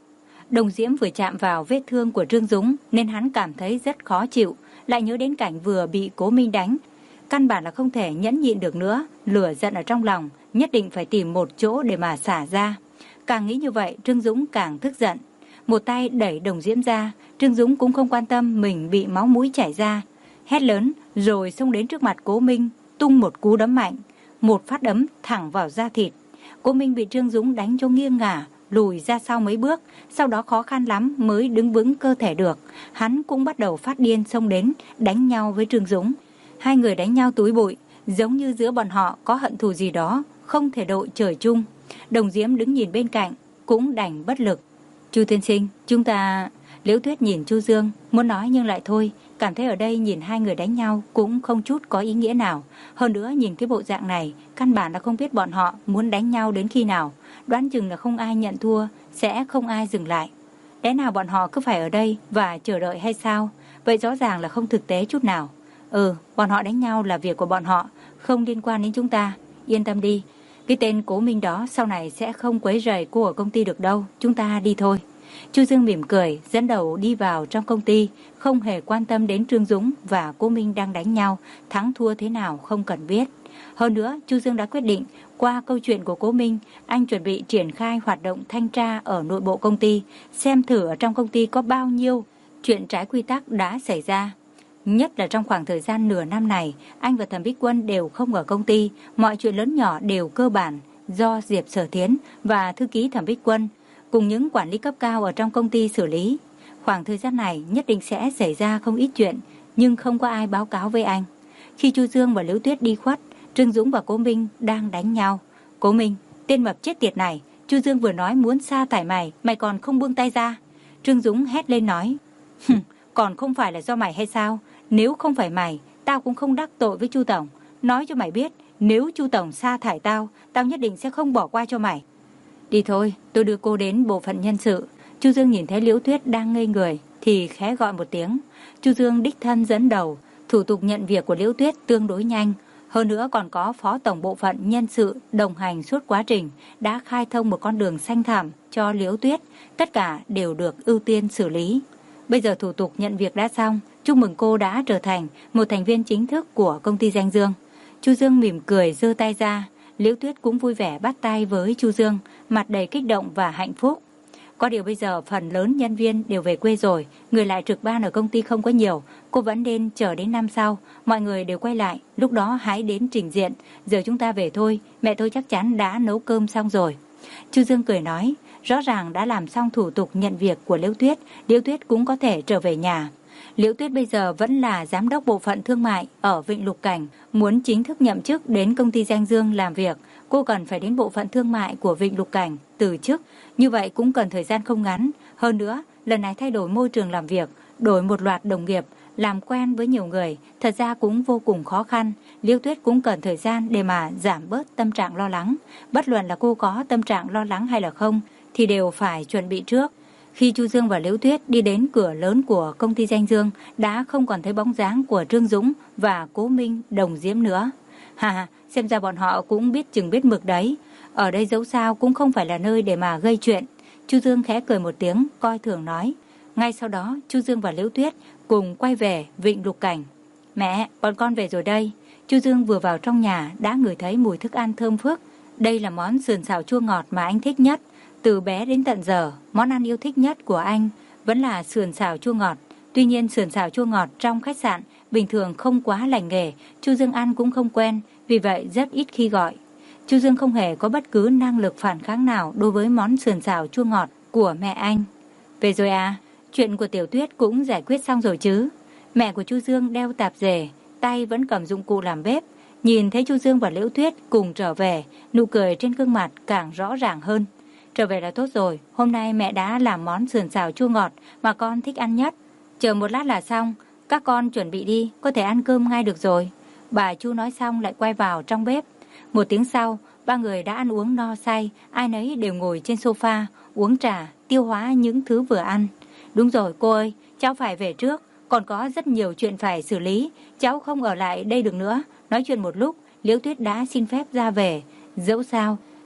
Đồng Diễm vừa chạm vào vết thương của Trương Dũng nên hắn cảm thấy rất khó chịu, lại nhớ đến cảnh vừa bị Cố Minh đánh. Căn bản là không thể nhẫn nhịn được nữa, lửa giận ở trong lòng, nhất định phải tìm một chỗ để mà xả ra. Càng nghĩ như vậy, Trương Dũng càng tức giận. Một tay đẩy Đồng Diễm ra, Trương Dũng cũng không quan tâm mình bị máu mũi chảy ra. Hét lớn rồi xông đến trước mặt Cố Minh, tung một cú đấm mạnh. Một phát đấm thẳng vào da thịt. Cố Minh bị Trương Dũng đánh cho nghiêng ngả, lùi ra sau mấy bước, sau đó khó khăn lắm mới đứng vững cơ thể được. Hắn cũng bắt đầu phát điên xông đến, đánh nhau với Trương Dũng. Hai người đánh nhau túi bụi, giống như giữa bọn họ có hận thù gì đó, không thể đội trời chung. Đồng Diễm đứng nhìn bên cạnh, cũng đành bất lực. Chu tiên sinh, chúng ta... Liễu Tuyết nhìn Chu Dương, muốn nói nhưng lại thôi, cảm thấy ở đây nhìn hai người đánh nhau cũng không chút có ý nghĩa nào. Hơn nữa nhìn cái bộ dạng này, căn bản là không biết bọn họ muốn đánh nhau đến khi nào. Đoán chừng là không ai nhận thua, sẽ không ai dừng lại. Lẽ nào bọn họ cứ phải ở đây và chờ đợi hay sao? Vậy rõ ràng là không thực tế chút nào. Ừ, bọn họ đánh nhau là việc của bọn họ, không liên quan đến chúng ta. Yên tâm đi, cái tên Cố Minh đó sau này sẽ không quấy rầy cô ở công ty được đâu. Chúng ta đi thôi. Chu Dương mỉm cười, dẫn đầu đi vào trong công ty, không hề quan tâm đến Trương Dũng và Cố Minh đang đánh nhau, thắng thua thế nào không cần biết. Hơn nữa, Chu Dương đã quyết định, qua câu chuyện của Cố Minh, anh chuẩn bị triển khai hoạt động thanh tra ở nội bộ công ty, xem thử ở trong công ty có bao nhiêu chuyện trái quy tắc đã xảy ra. Nhất là trong khoảng thời gian nửa năm này, anh và Thẩm Bích Quân đều không ở công ty, mọi chuyện lớn nhỏ đều cơ bản do Diệp Sở Thiến và thư ký Thẩm Bích Quân cùng những quản lý cấp cao ở trong công ty xử lý. Khoảng thời gian này nhất định sẽ xảy ra không ít chuyện, nhưng không có ai báo cáo với anh. Khi Chu Dương và Liễu Tuyết đi khuất, Trương Dũng và Cố Minh đang đánh nhau. Cố Minh, tên mập chết tiệt này, Chu Dương vừa nói muốn sa thải mày, mày còn không buông tay ra. Trương Dũng hét lên nói, còn không phải là do mày hay sao? Nếu không phải mày, tao cũng không đắc tội với Chu Tổng. Nói cho mày biết, nếu Chu Tổng sa thải tao, tao nhất định sẽ không bỏ qua cho mày. Đi thôi, tôi đưa cô đến bộ phận nhân sự. Chu Dương nhìn thấy Liễu Tuyết đang ngây người thì khẽ gọi một tiếng. Chu Dương đích thân dẫn đầu. Thủ tục nhận việc của Liễu Tuyết tương đối nhanh. Hơn nữa còn có phó tổng bộ phận nhân sự đồng hành suốt quá trình, đã khai thông một con đường xanh thẳm cho Liễu Tuyết. Tất cả đều được ưu tiên xử lý. Bây giờ thủ tục nhận việc đã xong, chúc mừng cô đã trở thành một thành viên chính thức của công ty Danh Dương. Chu Dương mỉm cười giơ tay ra. Liễu Tuyết cũng vui vẻ bắt tay với Chu Dương, mặt đầy kích động và hạnh phúc. Có điều bây giờ phần lớn nhân viên đều về quê rồi, người lại trực ban ở công ty không có nhiều. Cô vẫn nên chờ đến năm sau, mọi người đều quay lại, lúc đó hãy đến trình diện. Giờ chúng ta về thôi, mẹ tôi chắc chắn đã nấu cơm xong rồi. Chu Dương cười nói, rõ ràng đã làm xong thủ tục nhận việc của Liễu Tuyết, Liễu Tuyết cũng có thể trở về nhà. Liễu Tuyết bây giờ vẫn là giám đốc bộ phận thương mại ở Vịnh Lục Cảnh, muốn chính thức nhậm chức đến công ty Danh Dương làm việc, cô cần phải đến bộ phận thương mại của Vịnh Lục Cảnh từ chức, như vậy cũng cần thời gian không ngắn. Hơn nữa, lần này thay đổi môi trường làm việc, đổi một loạt đồng nghiệp, làm quen với nhiều người, thật ra cũng vô cùng khó khăn. Liễu Tuyết cũng cần thời gian để mà giảm bớt tâm trạng lo lắng. Bất luận là cô có tâm trạng lo lắng hay là không, thì đều phải chuẩn bị trước. Khi Chu Dương và Liễu Tuyết đi đến cửa lớn của công ty Danh Dương, đã không còn thấy bóng dáng của Trương Dũng và Cố Minh, Đồng Diễm nữa. Hà hà, xem ra bọn họ cũng biết chừng biết mực đấy. Ở đây dẫu sao cũng không phải là nơi để mà gây chuyện. Chu Dương khẽ cười một tiếng, coi thường nói. Ngay sau đó, Chu Dương và Liễu Tuyết cùng quay về Vịnh Lục Cảnh. Mẹ, bọn con về rồi đây. Chu Dương vừa vào trong nhà đã ngửi thấy mùi thức ăn thơm phức. Đây là món sườn xào chua ngọt mà anh thích nhất. Từ bé đến tận giờ, món ăn yêu thích nhất của anh vẫn là sườn xào chua ngọt. Tuy nhiên sườn xào chua ngọt trong khách sạn bình thường không quá lành nghề, Chu Dương ăn cũng không quen, vì vậy rất ít khi gọi. Chu Dương không hề có bất cứ năng lực phản kháng nào đối với món sườn xào chua ngọt của mẹ anh. Về rồi à, chuyện của Tiểu Tuyết cũng giải quyết xong rồi chứ? Mẹ của Chu Dương đeo tạp dề, tay vẫn cầm dụng cụ làm bếp. Nhìn thấy Chu Dương và Liễu Tuyết cùng trở về, nụ cười trên gương mặt càng rõ ràng hơn. Trở về là tốt rồi, hôm nay mẹ đã làm món sườn xào chua ngọt mà con thích ăn nhất. Chờ một lát là xong, các con chuẩn bị đi, có thể ăn cơm ngay được rồi. Bà Chu nói xong lại quay vào trong bếp. Một tiếng sau, ba người đã ăn uống no say, ai nấy đều ngồi trên sofa, uống trà, tiêu hóa những thứ vừa ăn. Đúng rồi cô ơi, cháu phải về trước, còn có rất nhiều chuyện phải xử lý, cháu không ở lại đây được nữa. Nói chuyện một lúc, Liễu Tuyết đã xin phép ra về. Dẫu sao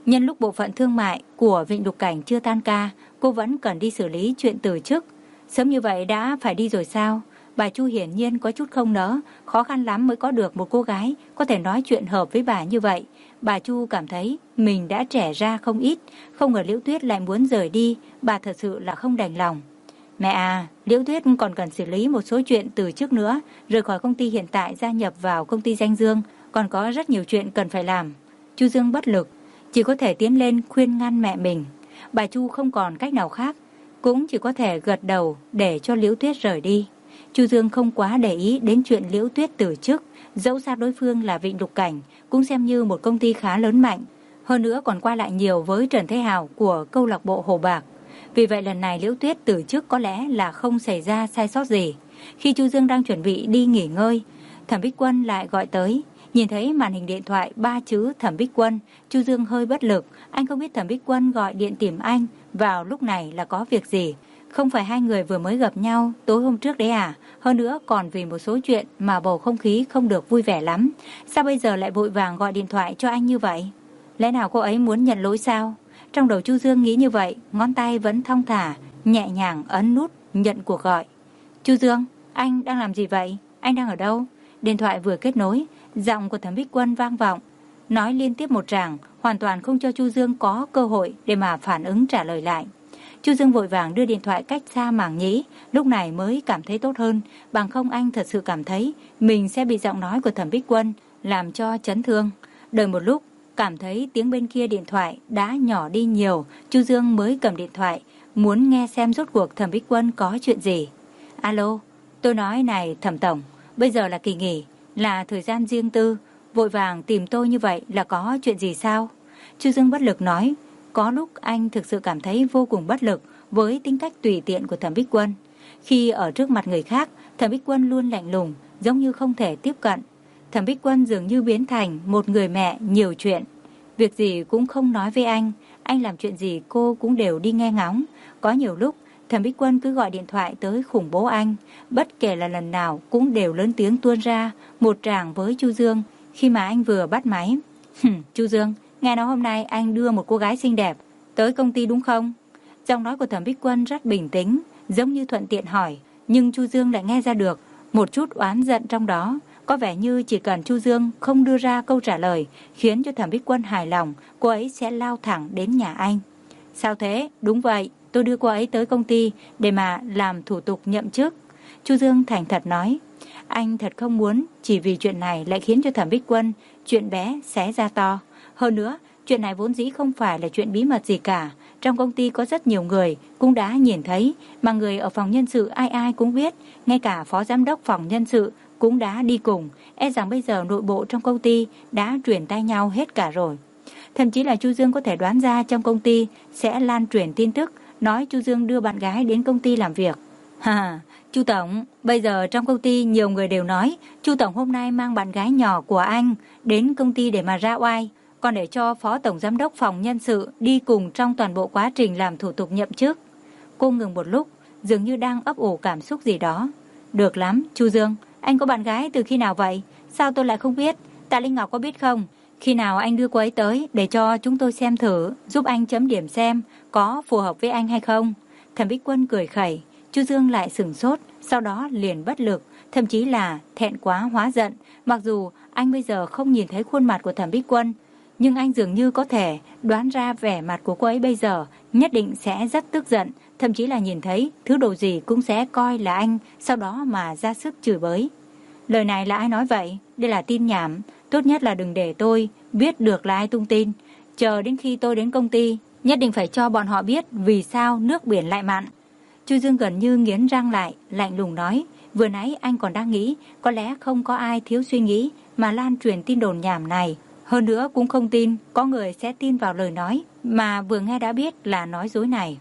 Nhân lúc bộ phận thương mại của Vịnh Lục Cảnh chưa tan ca, cô vẫn cần đi xử lý chuyện từ chức. Sớm như vậy đã phải đi rồi sao? Bà Chu hiển nhiên có chút không nỡ, khó khăn lắm mới có được một cô gái có thể nói chuyện hợp với bà như vậy. Bà Chu cảm thấy mình đã trẻ ra không ít, không ngờ Liễu Tuyết lại muốn rời đi, bà thật sự là không đành lòng. Mẹ à, Liễu Tuyết còn cần xử lý một số chuyện từ trước nữa, rời khỏi công ty hiện tại gia nhập vào công ty Danh Dương, còn có rất nhiều chuyện cần phải làm. Chu Dương bất lực, chỉ có thể tiến lên khuyên ngăn mẹ mình. Bà Chu không còn cách nào khác, cũng chỉ có thể gật đầu để cho Liễu Tuyết rời đi. Chu Dương không quá để ý đến chuyện Liễu Tuyết từ chức, dẫu sao đối phương là Vịnh Lục Cảnh, cũng xem như một công ty khá lớn mạnh. Hơn nữa còn qua lại nhiều với Trần Thế Hào của câu lạc bộ Hồ Bạc. Vì vậy lần này Liễu Tuyết từ chức có lẽ là không xảy ra sai sót gì. Khi Chu Dương đang chuẩn bị đi nghỉ ngơi, Thẩm Bích Quân lại gọi tới. Nhìn thấy màn hình điện thoại ba chữ Thẩm Bích Quân, Chu Dương hơi bất lực. Anh không biết Thẩm Bích Quân gọi điện tìm anh vào lúc này là có việc gì. Không phải hai người vừa mới gặp nhau tối hôm trước đấy à? Hơn nữa còn vì một số chuyện mà bầu không khí không được vui vẻ lắm. Sao bây giờ lại vội vàng gọi điện thoại cho anh như vậy? Lẽ nào cô ấy muốn nhận lỗi sao? Trong đầu Chu Dương nghĩ như vậy, ngón tay vẫn thong thả, nhẹ nhàng ấn nút nhận cuộc gọi. Chu Dương, anh đang làm gì vậy? Anh đang ở đâu? Điện thoại vừa kết nối, giọng của Thẩm Bích Quân vang vọng, nói liên tiếp một tràng, hoàn toàn không cho Chu Dương có cơ hội để mà phản ứng trả lời lại. Chu Dương vội vàng đưa điện thoại cách xa màng nhĩ, lúc này mới cảm thấy tốt hơn, bằng không anh thật sự cảm thấy mình sẽ bị giọng nói của Thẩm Bích Quân làm cho chấn thương. Đợi một lúc, cảm thấy tiếng bên kia điện thoại đã nhỏ đi nhiều, Chu Dương mới cầm điện thoại, muốn nghe xem rốt cuộc Thẩm Bích Quân có chuyện gì. Alo, tôi nói này Thẩm Tổng, bây giờ là kỳ nghỉ, là thời gian riêng tư, vội vàng tìm tôi như vậy là có chuyện gì sao? Chu Dương bất lực nói, có lúc anh thực sự cảm thấy vô cùng bất lực với tính cách tùy tiện của Thẩm Bích Quân. Khi ở trước mặt người khác, Thẩm Bích Quân luôn lạnh lùng, giống như không thể tiếp cận. Thẩm Bích Quân dường như biến thành một người mẹ nhiều chuyện. Việc gì cũng không nói với anh, anh làm chuyện gì cô cũng đều đi nghe ngóng. Có nhiều lúc, Thẩm Bích Quân cứ gọi điện thoại tới khủng bố anh, bất kể là lần nào cũng đều lớn tiếng tuôn ra một tràng với Chu Dương khi mà anh vừa bắt máy. Chu Dương, nghe nói hôm nay anh đưa một cô gái xinh đẹp tới công ty đúng không? Giọng nói của Thẩm Bích Quân rất bình tĩnh, giống như thuận tiện hỏi, nhưng Chu Dương lại nghe ra được một chút oán giận trong đó. Có vẻ như chỉ cần Chu Dương không đưa ra câu trả lời khiến cho Thẩm Bích Quân hài lòng, cô ấy sẽ lao thẳng đến nhà anh. Sao thế? Đúng vậy, tôi đưa cô ấy tới công ty để mà làm thủ tục nhậm chức. Chu Dương thành thật nói. Anh thật không muốn chỉ vì chuyện này lại khiến cho Thẩm Bích Quân chuyện bé xé ra to. Hơn nữa, chuyện này vốn dĩ không phải là chuyện bí mật gì cả. Trong công ty có rất nhiều người cũng đã nhìn thấy, mà người ở phòng nhân sự ai ai cũng biết, ngay cả phó giám đốc phòng nhân sự cũng đã đi cùng. E rằng bây giờ nội bộ trong công ty đã truyền tay nhau hết cả rồi. Thậm chí là Chu Dương có thể đoán ra trong công ty sẽ lan truyền tin tức nói Chu Dương đưa bạn gái đến công ty làm việc. Ha, Chu Tổng, bây giờ trong công ty nhiều người đều nói Chu Tổng hôm nay mang bạn gái nhỏ của anh đến công ty để mà ra oai, còn để cho phó tổng giám đốc phòng nhân sự đi cùng trong toàn bộ quá trình làm thủ tục nhậm chức. Cô ngừng một lúc, dường như đang ấp ủ cảm xúc gì đó. Được lắm, Chu Dương, anh có bạn gái từ khi nào vậy? Sao tôi lại không biết? Tạ Linh Ngọc có biết không? Khi nào anh đưa cô ấy tới để cho chúng tôi xem thử, giúp anh chấm điểm xem có phù hợp với anh hay không? Thẩm Bích Quân cười khẩy. Chu Dương lại sửng sốt, sau đó liền bất lực, thậm chí là thẹn quá hóa giận. Mặc dù anh bây giờ không nhìn thấy khuôn mặt của Thẩm Bích Quân, nhưng anh dường như có thể đoán ra vẻ mặt của cô ấy bây giờ nhất định sẽ rất tức giận, thậm chí là nhìn thấy thứ đồ gì cũng sẽ coi là anh, sau đó mà ra sức chửi bới. Lời này là ai nói vậy? Đây là tin nhảm, tốt nhất là đừng để tôi biết được là ai tung tin. Chờ đến khi tôi đến công ty, nhất định phải cho bọn họ biết vì sao nước biển lại mặn. Chu Dương gần như nghiến răng lại, lạnh lùng nói, vừa nãy anh còn đang nghĩ có lẽ không có ai thiếu suy nghĩ mà lan truyền tin đồn nhảm này. Hơn nữa cũng không tin có người sẽ tin vào lời nói mà vừa nghe đã biết là nói dối này.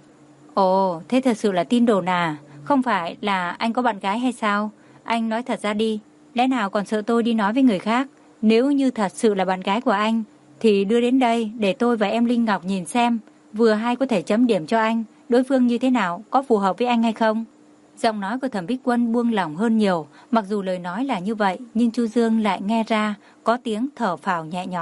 Ồ, thế thật sự là tin đồn à? Không phải là anh có bạn gái hay sao? Anh nói thật ra đi, lẽ nào còn sợ tôi đi nói với người khác? Nếu như thật sự là bạn gái của anh thì đưa đến đây để tôi và em Linh Ngọc nhìn xem, vừa hay có thể chấm điểm cho anh, đối phương như thế nào, có phù hợp với anh hay không? Giọng nói của Thẩm Bích Quân buông lỏng hơn nhiều, mặc dù lời nói là như vậy, nhưng Chu Dương lại nghe ra có tiếng thở phào nhẹ nhõm.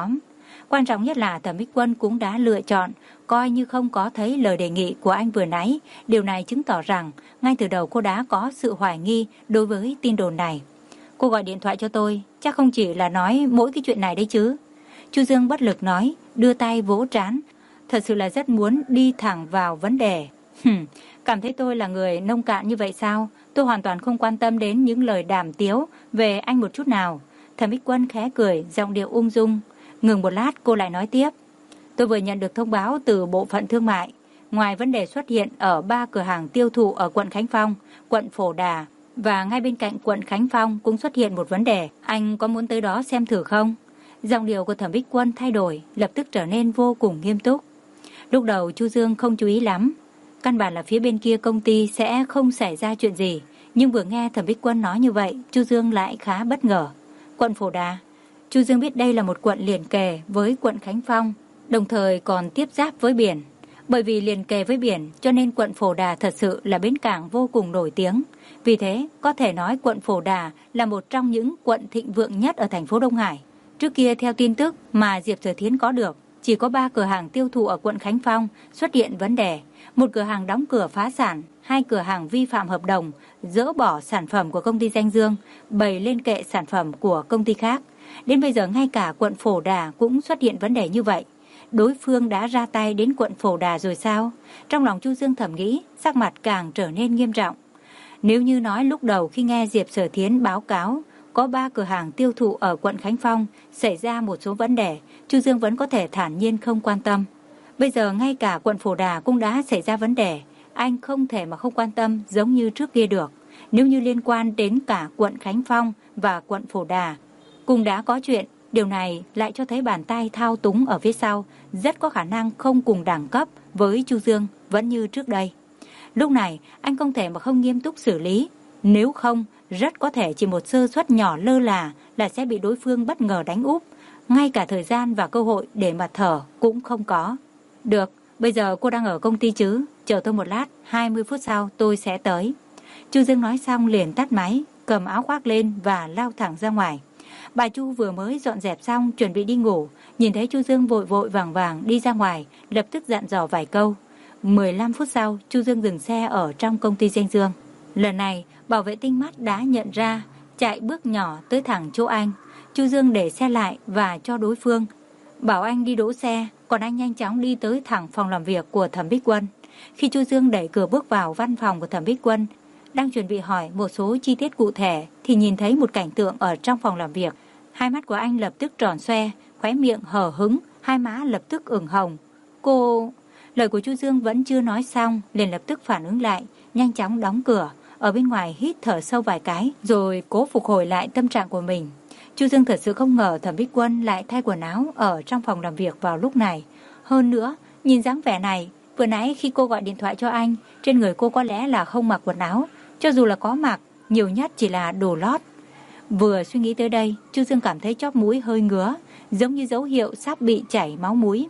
Quan trọng nhất là Thẩm Bích Quân cũng đã lựa chọn, coi như không có thấy lời đề nghị của anh vừa nãy. Điều này chứng tỏ rằng ngay từ đầu cô đã có sự hoài nghi đối với tin đồn này. Cô gọi điện thoại cho tôi, chắc không chỉ là nói mỗi cái chuyện này đấy chứ. Chu Dương bất lực nói, đưa tay vỗ trán. Thật sự là rất muốn đi thẳng vào vấn đề. Hừm, cảm thấy tôi là người nông cạn như vậy sao? Tôi hoàn toàn không quan tâm đến những lời đàm tiếu về anh một chút nào. Thẩm Bích Quân khẽ cười, giọng điệu ung dung. Ngừng một lát cô lại nói tiếp. Tôi vừa nhận được thông báo từ bộ phận thương mại. Ngoài vấn đề xuất hiện ở ba cửa hàng tiêu thụ ở quận Khánh Phong, quận Phổ Đà và ngay bên cạnh quận Khánh Phong cũng xuất hiện một vấn đề. Anh có muốn tới đó xem thử không? Giọng điệu của Thẩm Bích Quân thay đổi, lập tức trở nên vô cùng nghiêm túc. Lúc đầu Chu Dương không chú ý lắm. Căn bản là phía bên kia công ty sẽ không xảy ra chuyện gì. Nhưng vừa nghe Thẩm Bích Quân nói như vậy, Chu Dương lại khá bất ngờ. Quận Phổ Đà. Chu Dương biết đây là một quận liền kề với quận Khánh Phong, đồng thời còn tiếp giáp với biển. Bởi vì liền kề với biển cho nên quận Phổ Đà thật sự là bến cảng vô cùng nổi tiếng. Vì thế có thể nói quận Phổ Đà là một trong những quận thịnh vượng nhất ở thành phố Đông Hải. Trước kia theo tin tức mà Diệp Sở Thiến có được, chỉ có ba cửa hàng tiêu thụ ở quận Khánh Phong xuất hiện vấn đề. Một cửa hàng đóng cửa phá sản, hai cửa hàng vi phạm hợp đồng, dỡ bỏ sản phẩm của công ty Danh Dương, bày lên kệ sản phẩm của công ty khác. Đến bây giờ ngay cả quận Phổ Đà cũng xuất hiện vấn đề như vậy. Đối phương đã ra tay đến quận Phổ Đà rồi sao? Trong lòng Chu Dương thầm nghĩ, sắc mặt càng trở nên nghiêm trọng. Nếu như nói lúc đầu khi nghe Diệp Sở Thiến báo cáo có ba cửa hàng tiêu thụ ở quận Khánh Phong xảy ra một số vấn đề, Chu Dương vẫn có thể thản nhiên không quan tâm. Bây giờ ngay cả quận Phổ Đà cũng đã xảy ra vấn đề, anh không thể mà không quan tâm giống như trước kia được. Nếu như liên quan đến cả quận Khánh Phong và quận Phổ Đà cùng đã có chuyện, điều này lại cho thấy bàn tay thao túng ở phía sau rất có khả năng không cùng đẳng cấp với Chu Dương vẫn như trước đây. Lúc này anh không thể mà không nghiêm túc xử lý, nếu không rất có thể chỉ một sơ suất nhỏ lơ là là sẽ bị đối phương bất ngờ đánh úp, ngay cả thời gian và cơ hội để mà thở cũng không có. Được, bây giờ cô đang ở công ty chứ, chờ tôi một lát, hai mươi phút sau tôi sẽ tới. Chu Dương nói xong liền tắt máy, cầm áo khoác lên và lao thẳng ra ngoài. Bà Chu vừa mới dọn dẹp xong chuẩn bị đi ngủ, nhìn thấy Chu Dương vội vội vàng vàng đi ra ngoài, lập tức dặn dò vài câu. mười lăm phút sau, Chu Dương dừng xe ở trong công ty Danh Dương. Lần này, bảo vệ tinh mắt đã nhận ra, chạy bước nhỏ tới thẳng chỗ anh. Chu Dương để xe lại và cho đối phương, bảo anh đi đỗ xe, còn anh nhanh chóng đi tới thẳng phòng làm việc của Thẩm Bích Quân. Khi Chu Dương đẩy cửa bước vào văn phòng của Thẩm Bích Quân, đang chuẩn bị hỏi một số chi tiết cụ thể, thì nhìn thấy một cảnh tượng ở trong phòng làm việc. Hai mắt của anh lập tức tròn xoe, khóe miệng hở hứng, hai má lập tức ửng hồng. Cô... Lời của Chu Dương vẫn chưa nói xong, liền lập tức phản ứng lại, nhanh chóng đóng cửa, ở bên ngoài hít thở sâu vài cái, rồi cố phục hồi lại tâm trạng của mình. Chu Dương thật sự không ngờ Thẩm Bích Quân lại thay quần áo ở trong phòng làm việc vào lúc này. Hơn nữa, nhìn dáng vẻ này, vừa nãy khi cô gọi điện thoại cho anh, trên người cô có lẽ là không mặc quần áo, cho dù là có mặc, nhiều nhất chỉ là đồ lót. Vừa suy nghĩ tới đây, Chu Dương cảm thấy chóp mũi hơi ngứa, giống như dấu hiệu sắp bị chảy máu mũi.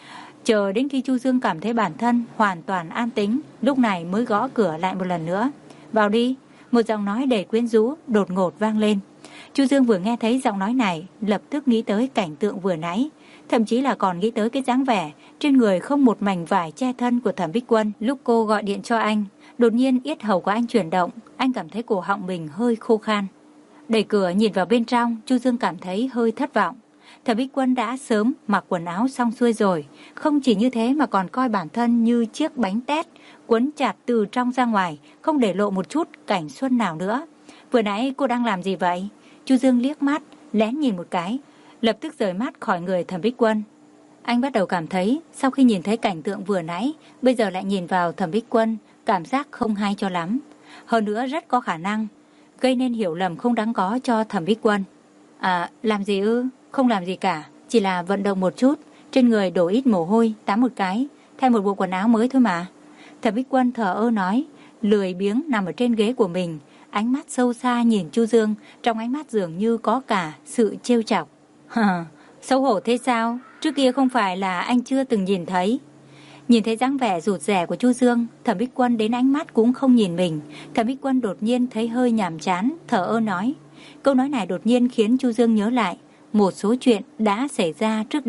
Chờ đến khi Chu Dương cảm thấy bản thân hoàn toàn an tĩnh, lúc này mới gõ cửa lại một lần nữa. Vào đi, một giọng nói đầy quyến rũ đột ngột vang lên. Chu Dương vừa nghe thấy giọng nói này, lập tức nghĩ tới cảnh tượng vừa nãy, thậm chí là còn nghĩ tới cái dáng vẻ trên người không một mảnh vải che thân của Thẩm Bích Quân lúc cô gọi điện cho anh. Đột nhiên yết hầu của anh chuyển động, anh cảm thấy cổ họng mình hơi khô khan. Đẩy cửa nhìn vào bên trong, Chu Dương cảm thấy hơi thất vọng. Thẩm Bích Quân đã sớm mặc quần áo xong xuôi rồi, không chỉ như thế mà còn coi bản thân như chiếc bánh tét, quấn chặt từ trong ra ngoài, không để lộ một chút cảnh xuân nào nữa. Vừa nãy cô đang làm gì vậy? Chu Dương liếc mắt, lén nhìn một cái, lập tức rời mắt khỏi người Thẩm Bích Quân. Anh bắt đầu cảm thấy, sau khi nhìn thấy cảnh tượng vừa nãy, bây giờ lại nhìn vào Thẩm Bích Quân, cảm giác không hay cho lắm. Hơn nữa rất có khả năng gây nên hiểu lầm không đáng có cho Thẩm Bích Quân. À, làm gì ư? Không làm gì cả, chỉ là vận động một chút, trên người đổ ít mồ hôi, tắm một cái, thay một bộ quần áo mới thôi mà. Thẩm Bích Quân thờ ơ nói, lười biếng nằm ở trên ghế của mình, ánh mắt sâu xa nhìn Chu Dương, trong ánh mắt dường như có cả sự trêu chọc. Hờ, xấu hổ thế sao? Trước kia không phải là anh chưa từng nhìn thấy. Nhìn thấy dáng vẻ rụt rè của Chu Dương, Thẩm Bích Quân đến ánh mắt cũng không nhìn mình. Thẩm Bích Quân đột nhiên thấy hơi nhàm chán, thở ơ nói. Câu nói này đột nhiên khiến Chu Dương nhớ lại một số chuyện đã xảy ra trước đây.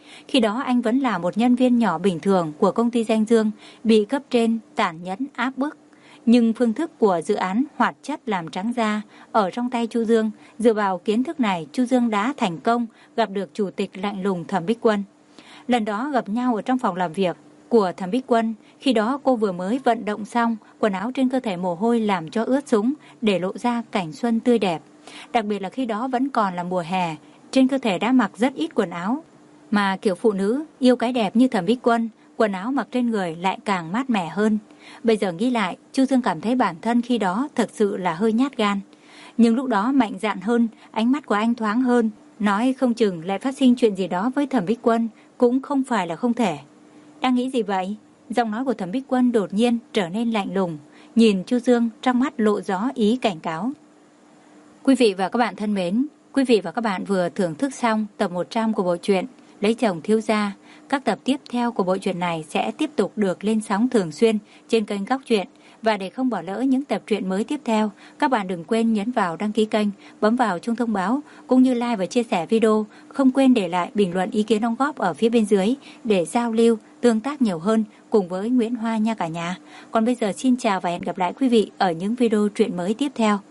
Khi đó anh vẫn là một nhân viên nhỏ bình thường của công ty Danh Dương, bị cấp trên tàn nhẫn áp bức. Nhưng phương thức của dự án hoạt chất làm trắng da ở trong tay Chu Dương, dựa vào kiến thức này, Chu Dương đã thành công gặp được chủ tịch lạnh lùng Thẩm Bích Quân. Lần đó gặp nhau ở trong phòng làm việc của Thẩm Bích Quân, khi đó cô vừa mới vận động xong, quần áo trên cơ thể mồ hôi làm cho ướt sũng, để lộ ra cảnh xuân tươi đẹp. Đặc biệt là khi đó vẫn còn là mùa hè, trên cơ thể đã mặc rất ít quần áo. Mà kiểu phụ nữ yêu cái đẹp như Thẩm Bích Quân, quần áo mặc trên người lại càng mát mẻ hơn. Bây giờ nghĩ lại, Chu Dương cảm thấy bản thân khi đó thật sự là hơi nhát gan. Nhưng lúc đó mạnh dạn hơn, ánh mắt của anh thoáng hơn, nói không chừng lại phát sinh chuyện gì đó với Thẩm Bích Quân, cũng không phải là không thể. Đang nghĩ gì vậy? Giọng nói của Thẩm Bích Quân đột nhiên trở nên lạnh lùng, nhìn Chu Dương trong mắt lộ rõ ý cảnh cáo. Quý vị và các bạn thân mến, quý vị và các bạn vừa thưởng thức xong tập một trăm của bộ truyện Lấy Chồng Thiếu Gia. Các tập tiếp theo của bộ truyện này sẽ tiếp tục được lên sóng thường xuyên trên kênh Góc Truyện. Và để không bỏ lỡ những tập truyện mới tiếp theo, các bạn đừng quên nhấn vào đăng ký kênh, bấm vào chuông thông báo, cũng như like và chia sẻ video. Không quên để lại bình luận ý kiến đóng góp ở phía bên dưới để giao lưu, tương tác nhiều hơn cùng với Nguyễn Hoa nha cả nhà. Còn bây giờ xin chào và hẹn gặp lại quý vị ở những video truyện mới tiếp theo.